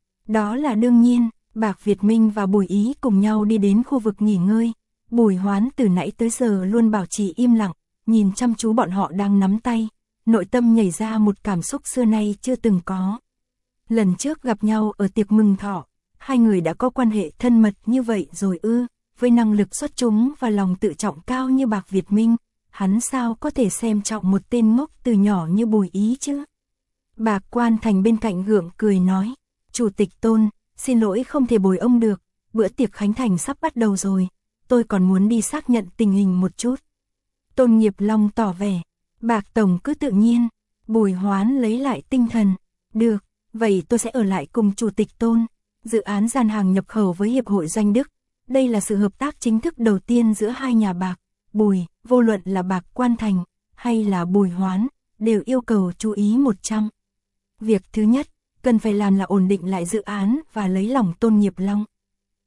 S1: Đó là đương nhiên, Bạc Việt Minh và Bùi Ý cùng nhau đi đến khu vực nghỉ ngơi. Bùi Hoán từ nãy tới giờ luôn bảo trì im lặng, nhìn chăm chú bọn họ đang nắm tay, nội tâm nhảy ra một cảm xúc xưa nay chưa từng có. Lần trước gặp nhau ở tiệc mừng thọ, hai người đã có quan hệ thân mật như vậy rồi ư? Với năng lực xuất chúng và lòng tự trọng cao như Bạc Việt Minh, hắn sao có thể xem trọng một tên ngốc từ nhỏ như Bùi Ý chứ? Bạc Quan Thành bên cạnh gượng cười nói, Chủ tịch Tôn, xin lỗi không thể bồi ông được, bữa tiệc khánh thành sắp bắt đầu rồi, tôi còn muốn đi xác nhận tình hình một chút. Tôn Nghiệp Long tỏ vẻ, Bạc Tổng cứ tự nhiên. Bùi Hoán lấy lại tinh thần, được, vậy tôi sẽ ở lại cùng Chủ tịch Tôn. Dự án gian hàng nhập khẩu với Hiệp hội Doanh Đức, đây là sự hợp tác chính thức đầu tiên giữa hai nhà Bạc, Bùi, vô luận là Bạc Quan Thành hay là Bùi Hoán, đều yêu cầu chú ý một trăm. Việc thứ nhất, cần phải làm là ổn định lại dự án và lấy lòng Tôn Nghiệp Long.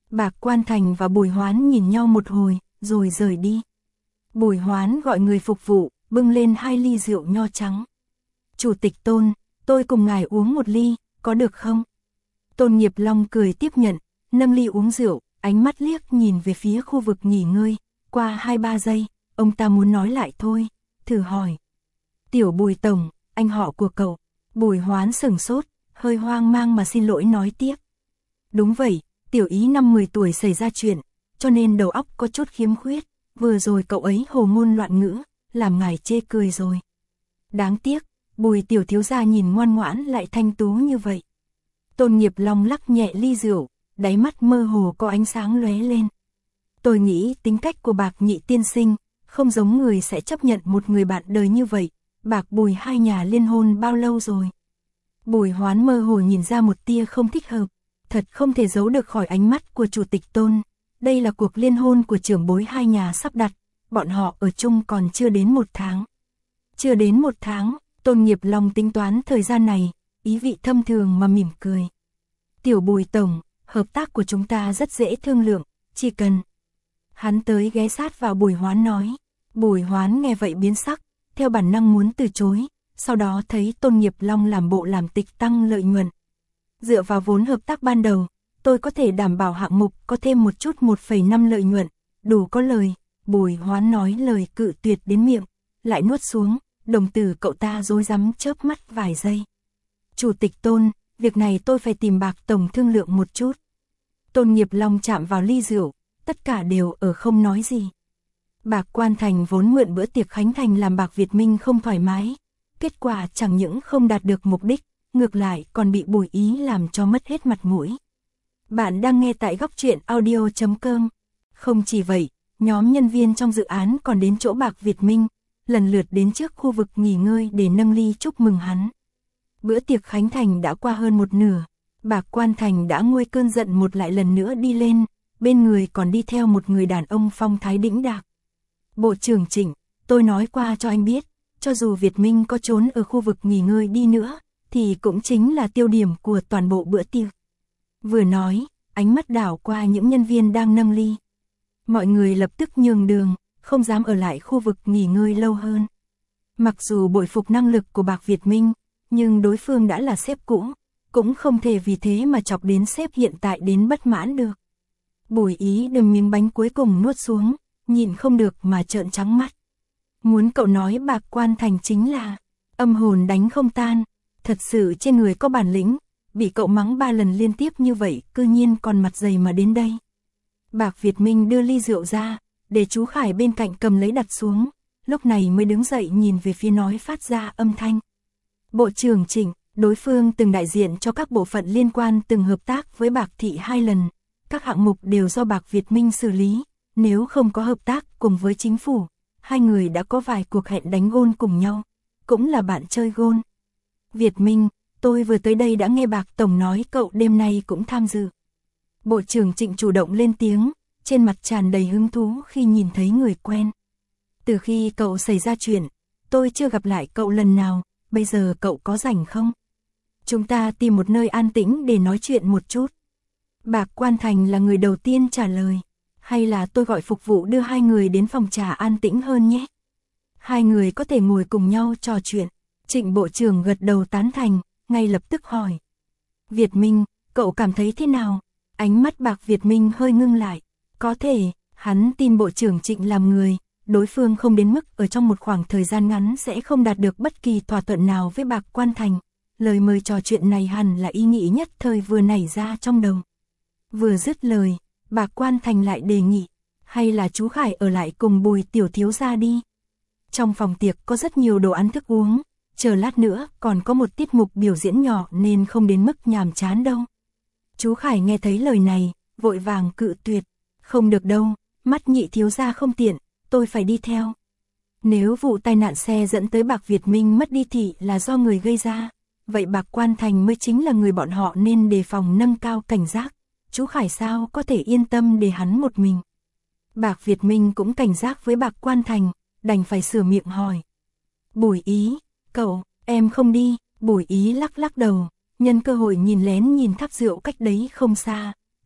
S1: Bạc Quan Thành và Bùi Hoán nhìn nhau một hồi, rồi rời đi. Bùi Hoán gọi người phục vụ, bưng lên hai ly rượu nho trắng. Chủ tịch Tôn, tôi cùng ngài uống một ly, có được không? Tôn Nghiệp Long cười tiếp nhận, nâng ly uống rượu, ánh mắt liếc nhìn về phía khu vực nghỉ ngơi. Qua hai ba giây, ông ta muốn nói lại thôi, thử hỏi. Tiểu Bùi Tổng, anh họ của cậu. Bùi Hoán sửng sốt, hơi hoang mang mà xin lỗi nói tiếp. Đúng vậy, tiểu ý năm mười tuổi xảy ra chuyện, cho nên đầu óc có chút khiếm khuyết. Vừa rồi cậu ấy hồ ngôn loạn ngữ, làm ngài chê cười rồi. Đáng tiếc, Bùi tiểu thiếu gia nhìn ngoan ngoãn lại thanh tú như vậy. Tôn Nghiệp Long lắc nhẹ ly rượu, đáy mắt mơ hồ có ánh sáng lóe lên. Tôi nghĩ tính cách của Bạc Nhị tiên sinh, không giống người sẽ chấp nhận một người bạn đời như vậy. Bạc Bùi hai nhà liên hôn bao lâu rồi? Bùi Hoán mơ hồ nhìn ra một tia không thích hợp, thật không thể giấu được khỏi ánh mắt của chủ tịch Tôn. Đây là cuộc liên hôn của trưởng bối hai nhà sắp đặt, bọn họ ở chung còn chưa đến một tháng. Chưa đến một tháng, Tôn Nghiệp Long tính toán thời gian này, ý vị thâm thường mà mỉm cười. Tiểu Bùi Tổng, hợp tác của chúng ta rất dễ thương lượng, chỉ cần. Hắn tới ghé sát vào Bùi Hoán nói. Bùi Hoán nghe vậy biến sắc, theo bản năng muốn từ chối, sau đó thấy Tôn Nghiệp Long làm bộ làm tịch tăng lợi nhuận. Dựa vào vốn hợp tác ban đầu, tôi có thể đảm bảo hạng mục có thêm một chút một phẩy năm lợi nhuận, đủ có lời. Bùi Hoán nói lời cự tuyệt đến miệng, lại nuốt xuống, đồng tử cậu ta rối rắm chớp mắt vài giây. Chủ tịch Tôn, việc này tôi phải tìm Bạc Tổng thương lượng một chút. Tôn Nghiệp Long chạm vào ly rượu, tất cả đều ở không nói gì. Bạc Quan Thành vốn mượn bữa tiệc khánh thành làm Bạc Việt Minh không thoải mái, kết quả chẳng những không đạt được mục đích, ngược lại còn bị Bùi Ý làm cho mất hết mặt mũi. Bạn đang nghe tại góc truyện audio chấm com. Không chỉ vậy, nhóm nhân viên trong dự án còn đến chỗ Bạc Việt Minh, lần lượt đến trước khu vực nghỉ ngơi để nâng ly chúc mừng hắn. Bữa tiệc khánh thành đã qua hơn một nửa, Bạc Quan Thành đã nguôi cơn giận một lại lần nữa đi lên, bên người còn đi theo một người đàn ông phong thái đĩnh đạc. Bộ trưởng Trịnh, tôi nói qua cho anh biết, cho dù Việt Minh có trốn ở khu vực nghỉ ngơi đi nữa, thì cũng chính là tiêu điểm của toàn bộ bữa tiệc. Vừa nói, ánh mắt đảo qua những nhân viên đang nâng ly. Mọi người lập tức nhường đường, không dám ở lại khu vực nghỉ ngơi lâu hơn. Mặc dù bội phục năng lực của Bạc Việt Minh, nhưng đối phương đã là sếp cũ, cũng không thể vì thế mà chọc đến sếp hiện tại đến bất mãn được. Bùi Ý đừng miếng bánh cuối cùng nuốt xuống, nhìn không được mà trợn trắng mắt. Muốn cậu nói Bạc Quan Thành chính là âm hồn đánh không tan, thật sự trên người có bản lĩnh, bị cậu mắng ba lần liên tiếp như vậy, cư nhiên còn mặt dày mà đến đây. Bạc Việt Minh đưa ly rượu ra, để chú Khải bên cạnh cầm lấy đặt xuống, lúc này mới đứng dậy nhìn về phía nói phát ra âm thanh. Bộ trưởng Trịnh, đối phương từng đại diện cho các bộ phận liên quan từng hợp tác với Bạc Thị hai lần, các hạng mục đều do Bạc Việt Minh xử lý, nếu không có hợp tác cùng với chính phủ, hai người đã có vài cuộc hẹn đánh gôn cùng nhau, cũng là bạn chơi gôn. Việt Minh, tôi vừa tới đây đã nghe Bạc Tổng nói cậu đêm nay cũng tham dự. Bộ trưởng Trịnh chủ động lên tiếng, trên mặt tràn đầy hứng thú khi nhìn thấy người quen. Từ khi cậu xảy ra chuyện, tôi chưa gặp lại cậu lần nào, bây giờ cậu có rảnh không? Chúng ta tìm một nơi an tĩnh để nói chuyện một chút. Bạc Quan Thành là người đầu tiên trả lời. Hay là tôi gọi phục vụ đưa hai người đến phòng trà an tĩnh hơn nhé. Hai người có thể ngồi cùng nhau trò chuyện. Trịnh Bộ trưởng gật đầu tán thành, ngay lập tức hỏi. Việt Minh, cậu cảm thấy thế nào? Ánh mắt Bạc Việt Minh hơi ngưng lại. Có thể, hắn tin Bộ trưởng Trịnh làm người, đối phương không đến mức ở trong một khoảng thời gian ngắn sẽ không đạt được bất kỳ thỏa thuận nào với Bạc Quan Thành. Lời mời trò chuyện này hẳn là ý nghĩ nhất thời vừa nảy ra trong đầu. Vừa dứt lời, Bạc Quan Thành lại đề nghị, hay là chú Khải ở lại cùng Bùi tiểu thiếu gia đi. Trong phòng tiệc có rất nhiều đồ ăn thức uống, chờ lát nữa còn có một tiết mục biểu diễn nhỏ nên không đến mức nhàm chán đâu. Chú Khải nghe thấy lời này, vội vàng cự tuyệt, không được đâu, mắt Nhị thiếu gia không tiện, tôi phải đi theo. Nếu vụ tai nạn xe dẫn tới Bạc Việt Minh mất đi thì là do người gây ra, vậy Bạc Quan Thành mới chính là người bọn họ nên đề phòng nâng cao cảnh giác. Chú Khải sao có thể yên tâm để hắn một mình. Bạc Việt Minh cũng cảnh giác với Bạc Quan Thành, đành phải sửa miệng hỏi. Bùi Ý, cậu, em không đi. Bùi Ý lắc lắc đầu, nhân cơ hội nhìn lén nhìn tháp rượu cách đấy không xa,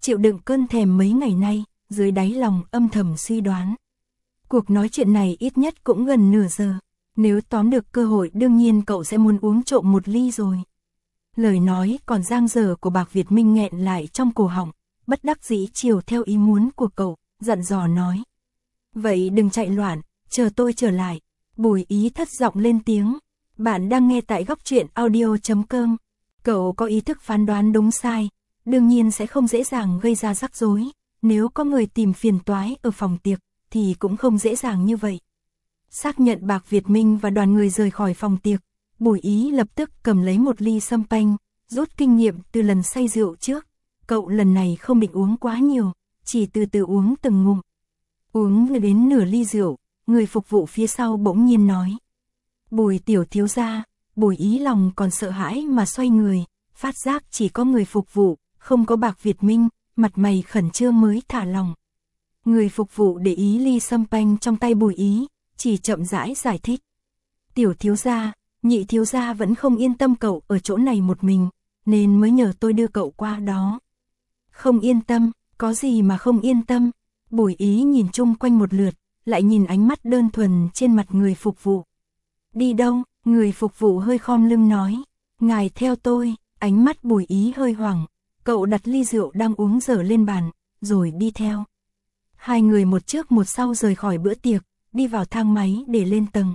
S1: chịu đựng cơn thèm mấy ngày nay, dưới đáy lòng âm thầm suy đoán. Cuộc nói chuyện này ít nhất cũng gần nửa giờ, nếu tóm được cơ hội đương nhiên cậu sẽ muốn uống trộm một ly rồi. Lời nói còn dang dở của Bạc Việt Minh nghẹn lại trong cổ họng, bất đắc dĩ chiều theo ý muốn của cậu, dặn dò nói. Vậy đừng chạy loạn, chờ tôi trở lại. Bùi Ý thất giọng lên tiếng. Bạn đang nghe tại góc truyện audio chấm com. Cậu có ý thức phán đoán đúng sai, đương nhiên sẽ không dễ dàng gây ra rắc rối. Nếu có người tìm phiền toái ở phòng tiệc, thì cũng không dễ dàng như vậy. Xác nhận Bạc Việt Minh và đoàn người rời khỏi phòng tiệc, Bùi Ý lập tức cầm lấy một ly sâm panh, rút kinh nghiệm từ lần say rượu trước. Cậu lần này không định uống quá nhiều, chỉ từ từ uống từng ngụm. Uống đến nửa ly rượu, người phục vụ phía sau bỗng nhiên nói. Bùi tiểu thiếu gia. Bùi Ý lòng còn sợ hãi mà xoay người, phát giác chỉ có người phục vụ, không có Bạc Việt Minh, mặt mày khẩn trương mới thả lòng. Người phục vụ để ý ly sâm panh trong tay Bùi Ý, chỉ chậm rãi giải thích. Tiểu thiếu gia, nhị thiếu gia vẫn không yên tâm cậu ở chỗ này một mình, nên mới nhờ tôi đưa cậu qua đó. Không yên tâm, có gì mà không yên tâm? Bùi Ý nhìn chung quanh một lượt, lại nhìn ánh mắt đơn thuần trên mặt người phục vụ. Đi đâu? Người phục vụ hơi khom lưng nói. Ngài theo tôi. Ánh mắt Bùi Ý hơi hoảng. Cậu đặt ly rượu đang uống dở lên bàn, rồi đi theo. Hai người một trước một sau rời khỏi bữa tiệc, đi vào thang máy để lên tầng.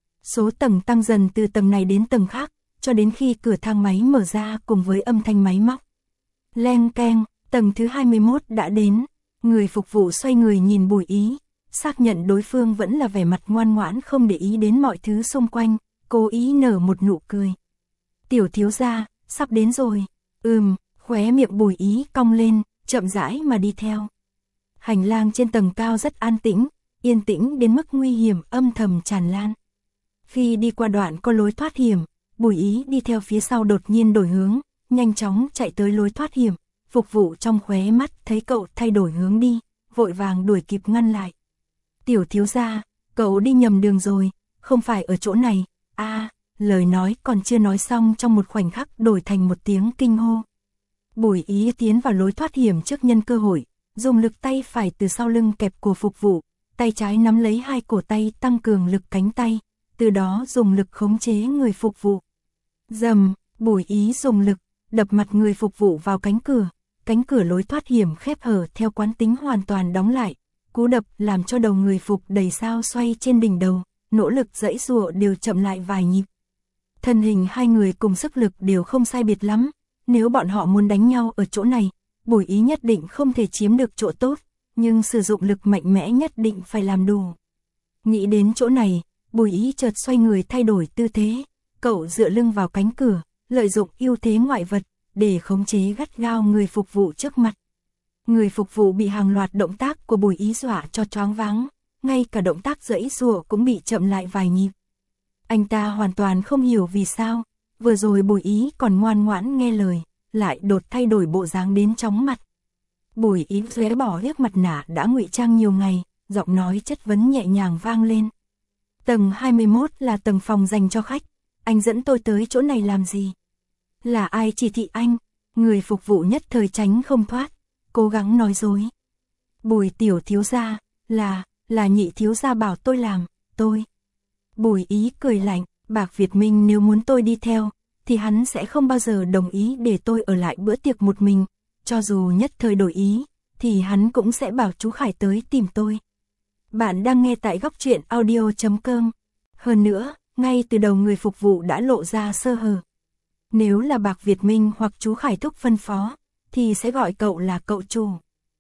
S1: Số tầng tăng dần từ tầng này đến tầng khác, cho đến khi cửa thang máy mở ra cùng với âm thanh máy móc. Leng keng, tầng thứ hai mươi mốt đã đến. Người phục vụ xoay người nhìn Bùi Ý, xác nhận đối phương vẫn là vẻ mặt ngoan ngoãn không để ý đến mọi thứ xung quanh, cố ý nở một nụ cười. Tiểu thiếu gia, sắp đến rồi. Ừm, khóe miệng Bùi Ý cong lên, chậm rãi mà đi theo. Hành lang trên tầng cao rất an tĩnh, yên tĩnh đến mức nguy hiểm âm thầm tràn lan. Khi đi qua đoạn có lối thoát hiểm, Bùi Ý đi theo phía sau đột nhiên đổi hướng, nhanh chóng chạy tới lối thoát hiểm. Phục vụ trong khóe mắt thấy cậu thay đổi hướng đi, vội vàng đuổi kịp ngăn lại. Tiểu thiếu gia, cậu đi nhầm đường rồi, không phải ở chỗ này. A, à, lời nói còn chưa nói xong trong một khoảnh khắc đổi thành một tiếng kinh hô. Bùi Ý tiến vào lối thoát hiểm trước nhân cơ hội, dùng lực tay phải từ sau lưng kẹp cổ phục vụ, tay trái nắm lấy hai cổ tay tăng cường lực cánh tay, từ đó dùng lực khống chế người phục vụ. Dầm, Bùi Ý dùng lực, đập mặt người phục vụ vào cánh cửa. Cánh cửa lối thoát hiểm khép hở theo quán tính hoàn toàn đóng lại, cú đập làm cho đầu người phục đầy sao xoay trên đỉnh đầu, nỗ lực giãy giụa đều chậm lại vài nhịp. Thân hình hai người cùng sức lực đều không sai biệt lắm, nếu bọn họ muốn đánh nhau ở chỗ này, Bùi Ý nhất định không thể chiếm được chỗ tốt, nhưng sử dụng lực mạnh mẽ nhất định phải làm đủ. Nghĩ đến chỗ này, Bùi Ý chợt xoay người thay đổi tư thế, cậu dựa lưng vào cánh cửa, lợi dụng ưu thế ngoại vật để khống chế gắt gao người phục vụ trước mặt. Người phục vụ bị hàng loạt động tác của Bùi Ý dọa cho choáng váng, ngay cả động tác giãy giụa cũng bị chậm lại vài nhịp. Anh ta hoàn toàn không hiểu vì sao, vừa rồi Bùi Ý còn ngoan ngoãn nghe lời, lại đột thay đổi bộ dáng đến chóng mặt. Bùi Ý xóa bỏ chiếc mặt nạ đã ngụy trang nhiều ngày, giọng nói chất vấn nhẹ nhàng vang lên. Tầng hai mươi mốt là tầng phòng dành cho khách, anh dẫn tôi tới chỗ này làm gì? Là ai chỉ thị anh? Người phục vụ nhất thời tránh không thoát, cố gắng nói dối. Bùi tiểu thiếu gia, là, là nhị thiếu gia bảo tôi làm, tôi. Bùi Ý cười lạnh, Bạc Việt Minh nếu muốn tôi đi theo, thì hắn sẽ không bao giờ đồng ý để tôi ở lại bữa tiệc một mình, cho dù nhất thời đổi ý, thì hắn cũng sẽ bảo chú Khải tới tìm tôi. Bạn đang nghe tại góc truyện audio chấm com. Hơn nữa, ngay từ đầu người phục vụ đã lộ ra sơ hở. Nếu là Bạc Việt Minh hoặc chú Khải Thúc phân phó, thì sẽ gọi cậu là cậu chủ.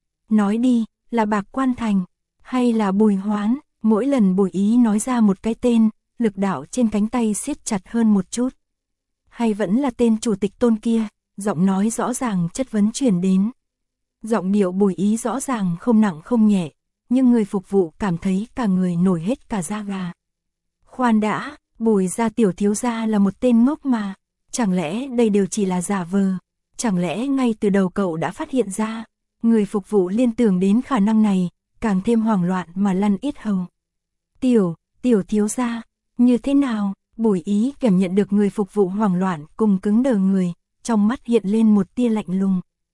S1: Nói đi, là Bạc Quan Thành, hay là Bùi Hoán? Mỗi lần Bùi Ý nói ra một cái tên, lực đạo trên cánh tay siết chặt hơn một chút. Hay vẫn là tên chủ tịch Tôn kia, giọng nói rõ ràng chất vấn truyền đến. Giọng điệu Bùi Ý rõ ràng không nặng không nhẹ, nhưng người phục vụ cảm thấy cả người nổi hết cả da gà. Khoan đã, Bùi gia tiểu thiếu gia là một tên ngốc mà, chẳng lẽ đây đều chỉ là giả vờ, chẳng lẽ ngay từ đầu cậu đã phát hiện ra? Người phục vụ liên tưởng đến khả năng này, càng thêm hoảng loạn mà lăn ít hầu. Tiểu, tiểu thiếu gia, như thế nào? Bùi Ý cảm nhận được người phục vụ hoảng loạn cùng cứng đờ người, trong mắt hiện lên một tia lạnh lùng.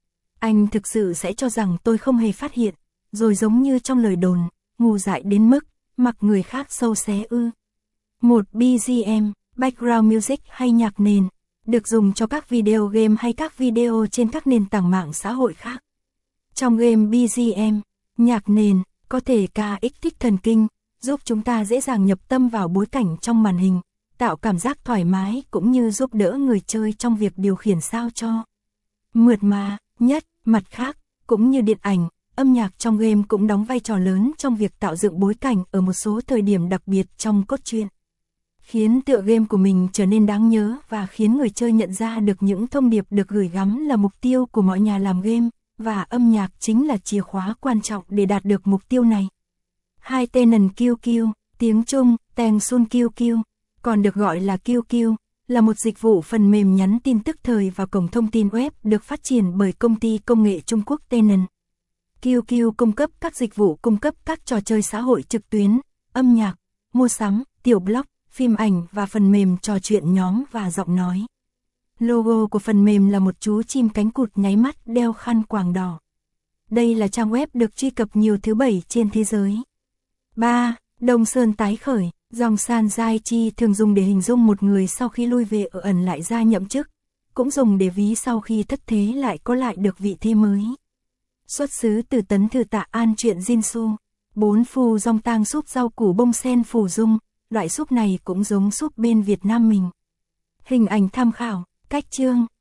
S1: Anh thực sự sẽ cho rằng tôi không hề phát hiện, rồi giống như trong lời đồn, ngu dại đến mức, mặc người khác sâu xé ư. Một bê giê em, background music hay nhạc nền, được dùng cho các video game hay các video trên các nền tảng mạng xã hội khác. Trong game bê giê em, nhạc nền, có thể kích thích thần kinh, giúp chúng ta dễ dàng nhập tâm vào bối cảnh trong màn hình, tạo cảm giác thoải mái cũng như giúp đỡ người chơi trong việc điều khiển sao cho mượt mà nhất. Mặt khác, cũng như điện ảnh, âm nhạc trong game cũng đóng vai trò lớn trong việc tạo dựng bối cảnh ở một số thời điểm đặc biệt trong cốt truyện, khiến tựa game của mình trở nên đáng nhớ và khiến người chơi nhận ra được những thông điệp được gửi gắm là mục tiêu của mọi nhà làm game, và âm nhạc chính là chìa khóa quan trọng để đạt được mục tiêu này. Hai Tenen kiu kiu, tiếng Trung, Teng Sun kiu kiu, còn được gọi là kiu kiu, là một dịch vụ phần mềm nhắn tin tức thời và cổng thông tin web được phát triển bởi công ty công nghệ Trung Quốc Tenen. kiu kiu cung cấp các dịch vụ cung cấp các trò chơi xã hội trực tuyến, âm nhạc, mua sắm, tiểu blog, phim ảnh và phần mềm trò chuyện nhóm và giọng nói. Logo của phần mềm là một chú chim cánh cụt nháy mắt đeo khăn quàng đỏ. Đây là trang web được truy cập nhiều thứ bảy trên thế giới. ba. Đông Sơn tái khởi. Dòng San Giai Chi thường dùng để hình dung một người sau khi lui về ở ẩn lại ra nhậm chức, cũng dùng để ví sau khi thất thế lại có lại được vị thế mới. Xuất xứ từ Tấn Thư Tạ An truyện Jinsu. Bốn phù dong tang súp rau củ bông sen phù dung, loại súp này cũng giống súp bên Việt Nam mình. Hình ảnh tham khảo, cách chương.